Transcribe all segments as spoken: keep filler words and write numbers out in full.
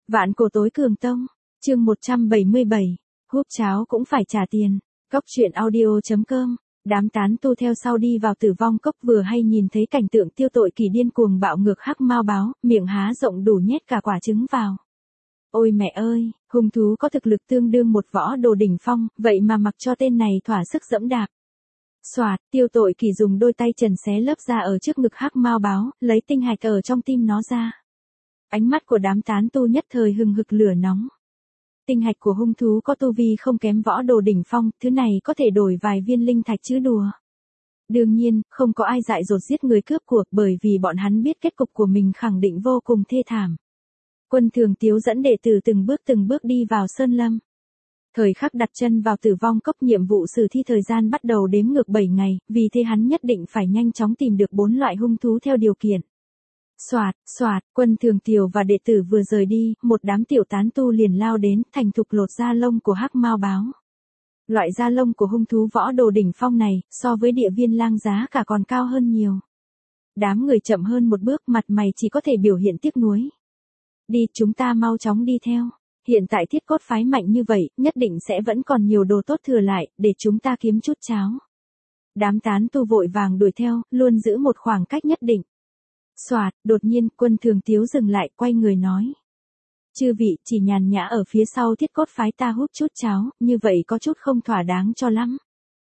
Vạn cổ tối cường tông, chương một trăm bảy mươi bảy, húp cháo cũng phải trả tiền. Cốc truyện audio.com, đám tán tu theo sau đi vào Tử Vong Cốc vừa hay nhìn thấy cảnh tượng tiêu tội kỳ điên cuồng bạo ngược hắc mao báo, miệng há rộng đủ nhét cả quả trứng vào. Ôi mẹ ơi, hung thú có thực lực tương đương một võ đồ đỉnh phong, vậy mà mặc cho tên này thỏa sức dẫm đạp. Soạt, tiêu tội kỳ dùng đôi tay trần xé lớp da ở trước ngực hắc mao báo, lấy tinh hạch ở trong tim nó ra. Ánh mắt của đám tán tu nhất thời hừng hực lửa nóng. Tinh hạch của hung thú có tu vi không kém võ đồ đỉnh phong, thứ này có thể đổi vài viên linh thạch chứ đùa. Đương nhiên, không có ai dại dột giết người cướp cuộc bởi vì bọn hắn biết kết cục của mình khẳng định vô cùng thê thảm. Quân Thường Tiếu dẫn đệ tử từng bước từng bước đi vào sơn lâm. Thời khắc đặt chân vào Tử Vong Cốc, nhiệm vụ sử thi thời gian bắt đầu đếm ngược bảy ngày, vì thế hắn nhất định phải nhanh chóng tìm được bốn loại hung thú theo điều kiện. Soạt, soạt, Quân Thường Tiều và đệ tử vừa rời đi, một đám tiểu tán tu liền lao đến, thành thục lột da lông của hắc mao báo. Loại da lông của hung thú võ đồ đỉnh phong này, so với địa viên lang giá cả còn cao hơn nhiều. Đám người chậm hơn một bước, mặt mày chỉ có thể biểu hiện tiếc nuối. Đi, chúng ta mau chóng đi theo. Hiện tại thiết cốt phái mạnh như vậy, nhất định sẽ vẫn còn nhiều đồ tốt thừa lại, để chúng ta kiếm chút cháo. Đám tán tu vội vàng đuổi theo, luôn giữ một khoảng cách nhất định. Soạt, đột nhiên, Quân Thường Tiếu dừng lại, quay người nói. Chư vị, chỉ nhàn nhã ở phía sau thiết cốt phái ta hút chút cháo, như vậy có chút không thỏa đáng cho lắm.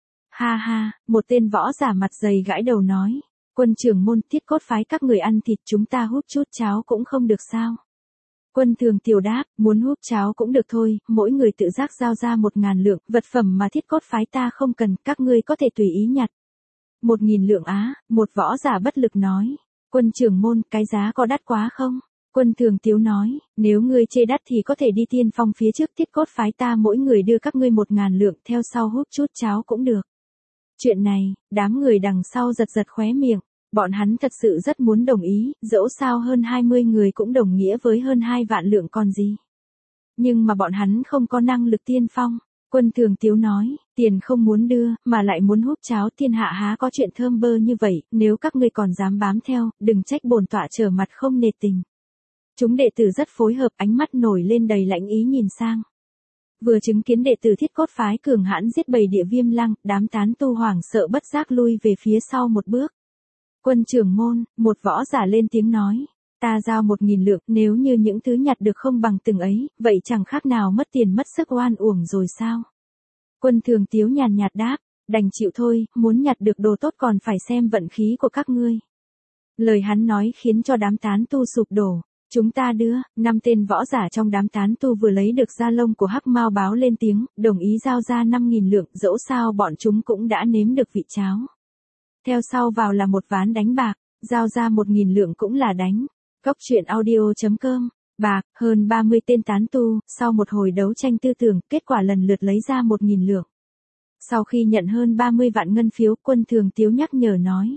Ha ha, một tên võ giả mặt dày gãi đầu nói. Quân trưởng môn, thiết cốt phái các người ăn thịt, chúng ta hút chút cháo cũng không được sao. Quân Thường Tiều đáp, muốn hút cháo cũng được thôi, mỗi người tự giác giao ra một ngàn lượng, vật phẩm mà thiết cốt phái ta không cần, các ngươi có thể tùy ý nhặt. Một nghìn lượng á, một võ giả bất lực nói. Quân trưởng môn, cái giá có đắt quá không? Quân Thường Tiếu nói, nếu ngươi chê đắt thì có thể đi tiên phong phía trước, thiết cốt phái ta mỗi người đưa các ngươi một ngàn lượng, theo sau hút chút cháo cũng được. Chuyện này, đám người đằng sau giật giật khóe miệng, bọn hắn thật sự rất muốn đồng ý, dẫu sao hơn hai mươi người cũng đồng nghĩa với hơn hai vạn lượng còn gì. Nhưng mà bọn hắn không có năng lực tiên phong. Quân Thường Tiếu nói, tiền không muốn đưa, mà lại muốn hút cháo, thiên hạ há có chuyện thơm bơ như vậy, nếu các ngươi còn dám bám theo, đừng trách bổn tọa trở mặt không nề tình. Chúng đệ tử rất phối hợp, ánh mắt nổi lên đầy lãnh ý nhìn sang. Vừa chứng kiến đệ tử thiết cốt phái cường hãn giết bầy địa viêm lăng, đám tán tu hoảng sợ bất giác lui về phía sau một bước. Quân trưởng môn, một võ giả lên tiếng nói. Ta giao một nghìn lượng, nếu như những thứ nhặt được không bằng từng ấy, vậy chẳng khác nào mất tiền mất sức oan uổng rồi sao? Quân Thường Tiếu nhàn nhạt đáp, đành chịu thôi, muốn nhặt được đồ tốt còn phải xem vận khí của các ngươi. Lời hắn nói khiến cho đám tán tu sụp đổ. Chúng ta đưa, năm tên võ giả trong đám tán tu vừa lấy được da lông của hắc mao báo lên tiếng, đồng ý giao ra năm nghìn lượng, dẫu sao bọn chúng cũng đã nếm được vị cháo. Theo sau vào là một ván đánh bạc, giao ra một nghìn lượng cũng là đánh. Cốc truyện audio.com, bạc, hơn ba mươi tên tán tu, sau một hồi đấu tranh tư tưởng, kết quả lần lượt lấy ra một nghìn lượng. Sau khi nhận hơn ba mươi vạn ngân phiếu, Quân Thường Tiếu nhắc nhở nói.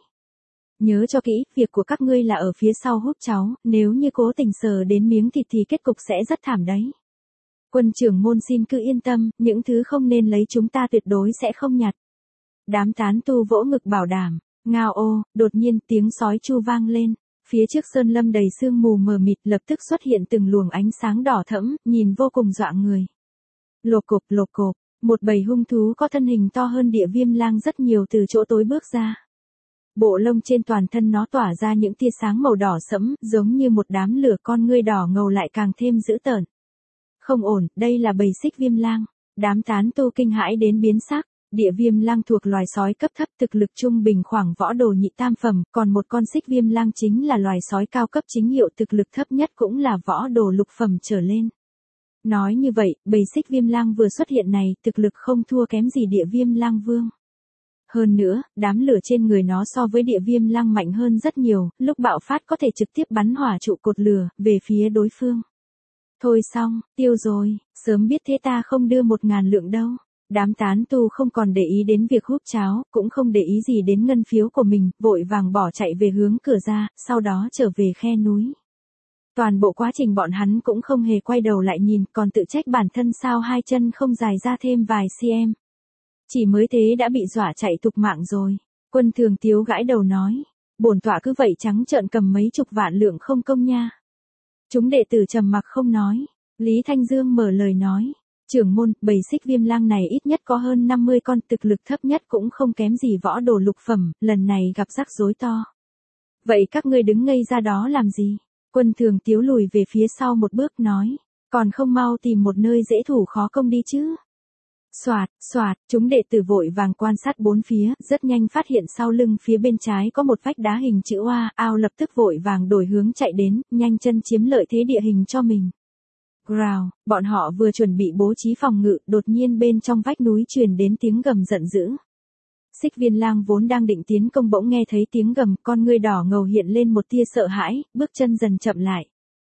Nhớ cho kỹ, việc của các ngươi là ở phía sau hút cháo, nếu như cố tình sờ đến miếng thịt thì kết cục sẽ rất thảm đấy. Quân trưởng môn xin cứ yên tâm, những thứ không nên lấy chúng ta tuyệt đối sẽ không nhặt. Đám tán tu vỗ ngực bảo đảm, ngao ô, đột nhiên tiếng sói chu vang lên. Phía trước sơn lâm đầy sương mù mờ mịt lập tức xuất hiện từng luồng ánh sáng đỏ thẫm, nhìn vô cùng dọa người. Lộp cộp lộp cộp, một bầy hung thú có thân hình to hơn địa viêm lang rất nhiều từ chỗ tối bước ra. Bộ lông trên toàn thân nó tỏa ra những tia sáng màu đỏ sẫm, giống như một đám lửa, con ngươi đỏ ngầu lại càng thêm dữ tợn. Không ổn, đây là bầy xích viêm lang. Đám tán tu kinh hãi đến biến sắc. Địa viêm lang thuộc loài sói cấp thấp, thực lực trung bình khoảng võ đồ nhị tam phẩm, còn một con xích viêm lang chính là loài sói cao cấp chính hiệu, thực lực thấp nhất cũng là võ đồ lục phẩm trở lên. Nói như vậy, bầy xích viêm lang vừa xuất hiện này, thực lực không thua kém gì địa viêm lang vương. Hơn nữa, đám lửa trên người nó so với địa viêm lang mạnh hơn rất nhiều, lúc bạo phát có thể trực tiếp bắn hỏa trụ cột lửa, về phía đối phương. Thôi xong, tiêu rồi, sớm biết thế ta không đưa một ngàn lượng đâu. Đám tán tu không còn để ý đến việc hút cháo, cũng không để ý gì đến ngân phiếu của mình, vội vàng bỏ chạy về hướng cửa ra, sau đó trở về khe núi. Toàn bộ quá trình bọn hắn cũng không hề quay đầu lại nhìn, còn tự trách bản thân sao hai chân không dài ra thêm vài cm. Chỉ mới thế đã bị dọa chạy tục mạng rồi. Quân Thường Tiếu gãi đầu nói, bổn tọa cứ vậy trắng trợn cầm mấy chục vạn lượng không công nha. Chúng đệ tử trầm mặc không nói. Lý Thanh Dương mở lời nói. Trưởng môn, bầy xích viêm lang này ít nhất có hơn năm mươi con, thực lực thấp nhất cũng không kém gì võ đồ lục phẩm, lần này gặp rắc rối to. Vậy các ngươi đứng ngây ra đó làm gì? Quân Thường Tiếu lùi về phía sau một bước nói. Còn không mau tìm một nơi dễ thủ khó công đi chứ. Soạt, soạt, chúng đệ tử vội vàng quan sát bốn phía, rất nhanh phát hiện sau lưng phía bên trái có một vách đá hình chữ oa, ao lập tức vội vàng đổi hướng chạy đến, nhanh chân chiếm lợi thế địa hình cho mình. Growl, bọn họ vừa chuẩn bị bố trí phòng ngự, đột nhiên bên trong vách núi truyền đến tiếng gầm giận dữ. Xích viên lang vốn đang định tiến công bỗng nghe thấy tiếng gầm, con ngươi đỏ ngầu hiện lên một tia sợ hãi, bước chân dần chậm lại.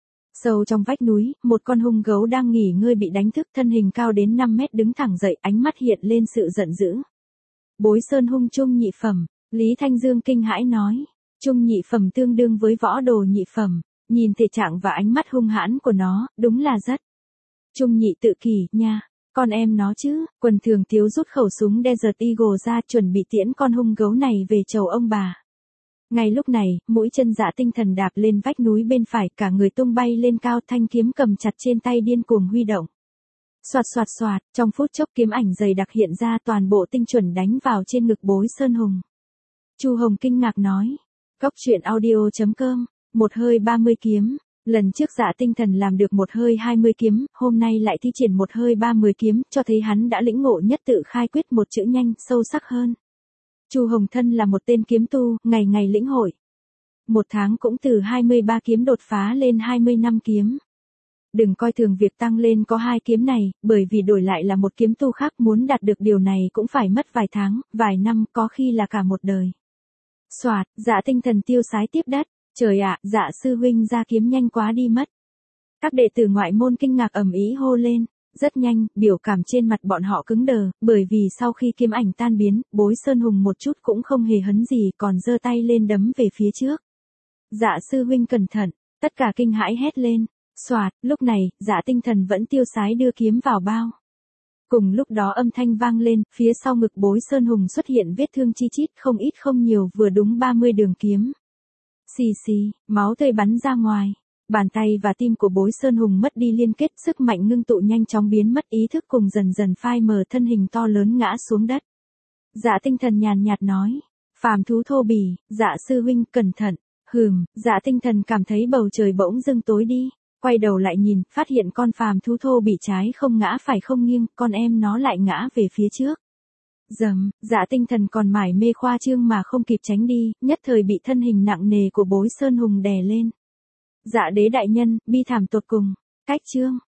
Sâu trong vách núi, một con hung gấu đang nghỉ ngơi bị đánh thức, thân hình cao đến năm mét đứng thẳng dậy, ánh mắt hiện lên sự giận dữ. Bối sơn hung trung nhị phẩm, Lý Thanh Dương kinh hãi nói. Trung nhị phẩm tương đương với võ đồ nhị phẩm, nhìn thể trạng và ánh mắt hung hãn của nó, đúng là rất. Trung nhị tự kỷ, nha, con em nó chứ. Quần Thường Tiếu rút khẩu súng Desert Eagle ra chuẩn bị tiễn con hung gấu này về chầu ông bà. Ngay lúc này, mũi chân Dạ Tinh Thần đạp lên vách núi bên phải, cả người tung bay lên cao, thanh kiếm cầm chặt trên tay điên cuồng huy động. Soạt soạt soạt, trong phút chốc kiếm ảnh dày đặc hiện ra, toàn bộ tinh chuẩn đánh vào trên ngực Bối Sơn Hùng. Chu Hồng kinh ngạc nói. Cốc truyện audio chấm com, một hơi ba mươi kiếm. Lần trước Dạ Tinh Thần làm được một hơi hai mươi kiếm, hôm nay lại thi triển một hơi ba mươi kiếm, cho thấy hắn đã lĩnh ngộ nhất tự khai quyết một chữ nhanh, sâu sắc hơn. Chu Hồng thân là một tên kiếm tu, ngày ngày lĩnh hội. Một tháng cũng từ hai mươi ba kiếm đột phá lên hai mươi lăm kiếm. Đừng coi thường việc tăng lên có hai kiếm này, bởi vì đổi lại là một kiếm tu khác, muốn đạt được điều này cũng phải mất vài tháng, vài năm, có khi là cả một đời. Soạt, Dạ Tinh Thần tiêu sái tiếp đất. Trời ạ, Dạ sư huynh ra kiếm nhanh quá đi mất. Các đệ tử ngoại môn kinh ngạc ầm ĩ hô lên. Rất nhanh, biểu cảm trên mặt bọn họ cứng đờ, bởi vì sau khi kiếm ảnh tan biến, Bối Sơn Hùng một chút cũng không hề hấn gì, còn giơ tay lên đấm về phía trước. Dạ sư huynh cẩn thận, tất cả kinh hãi hét lên. Soạt, lúc này, Dạ Tinh Thần vẫn tiêu sái đưa kiếm vào bao. Cùng lúc đó âm thanh vang lên, phía sau ngực Bối Sơn Hùng xuất hiện vết thương chi chít, không ít không nhiều, vừa đúng ba mươi đường kiếm. Xì xì, máu tươi bắn ra ngoài. Bàn tay và tim của Bối Sơn Hùng mất đi liên kết, sức mạnh ngưng tụ nhanh chóng biến mất, ý thức cùng dần dần phai mờ, thân hình to lớn ngã xuống đất. Dạ Tinh Thần nhàn nhạt nói. Phàm thú thô bỉ, Dạ sư huynh cẩn thận. Hừm, Dạ Tinh Thần cảm thấy bầu trời bỗng dưng tối đi. Quay đầu lại nhìn, phát hiện con phàm thú thô bỉ trái không ngã phải không nghiêng, con em nó lại ngã về phía trước. Dầm, Dạ Tinh Thần còn mải mê khoa trương mà không kịp tránh đi, nhất thời bị thân hình nặng nề của Bối Sơn Hùng đè lên. Dạ đế đại nhân, bi thảm tột cùng. Cách chương.